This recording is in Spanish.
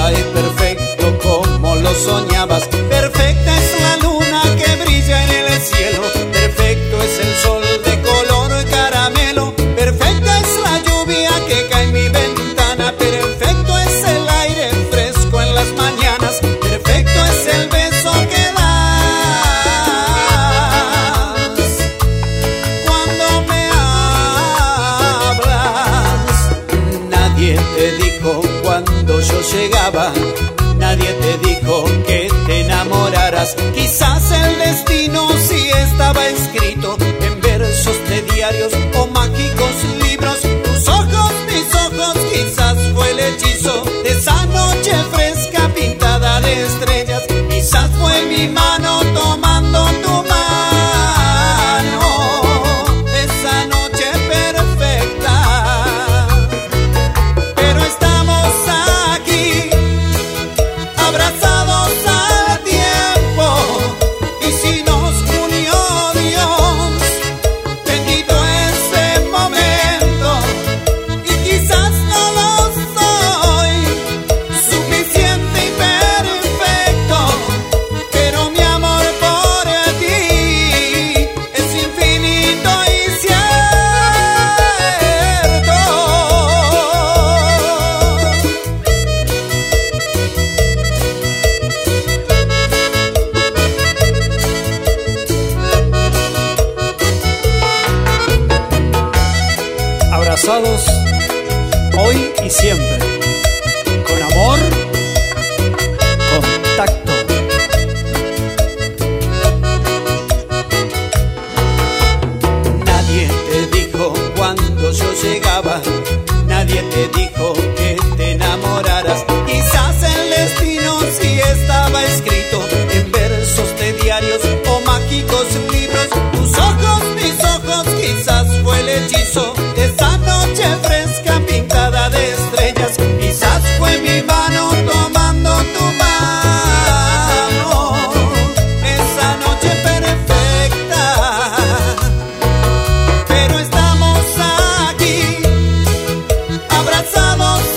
nada es perfecto como lo soñabas. Perfecta es la luna que brilla en el cielo, perfecto es el sol de color caramelo, perfecta es la lluvia que cae en mi ventana, perfecto es el aire fresco en las mañanas, perfecto es el beso que das cuando me hablas. Nadie te dijo cuando yo llegaba, nadie te dijo que te enamoraras. Quizás el destino sí estaba escrito en versos de diarios o mágicos libros. Tus ojos, mis ojos, quizás fue el hechizo de esa noche fresca pintada de estrellas. Quizás fue mi mano tomando tu mano, esa noche perfecta. Pero estamos aquí, abrazados al tiempo, y si nos unió Dios, bendito ese momento. Y quizás no lo soy suficiente y perfecto, pero mi amor por ti es infinito y cierto. Abrazados hoy y siempre, con amor, contacto. Nadie te dijo cuando yo llegaba, nadie te dijo que te enamoraras. Quizás el destino sí estaba escrito en versos de diarios o mágicos libros. Tus ojos, mis ojos, quizás fue el hechizo de esa noche fresca pintada de estrellas. Quizás fue mi mano tomando tu mano, esa noche perfecta. Pero estamos aquí, abrazados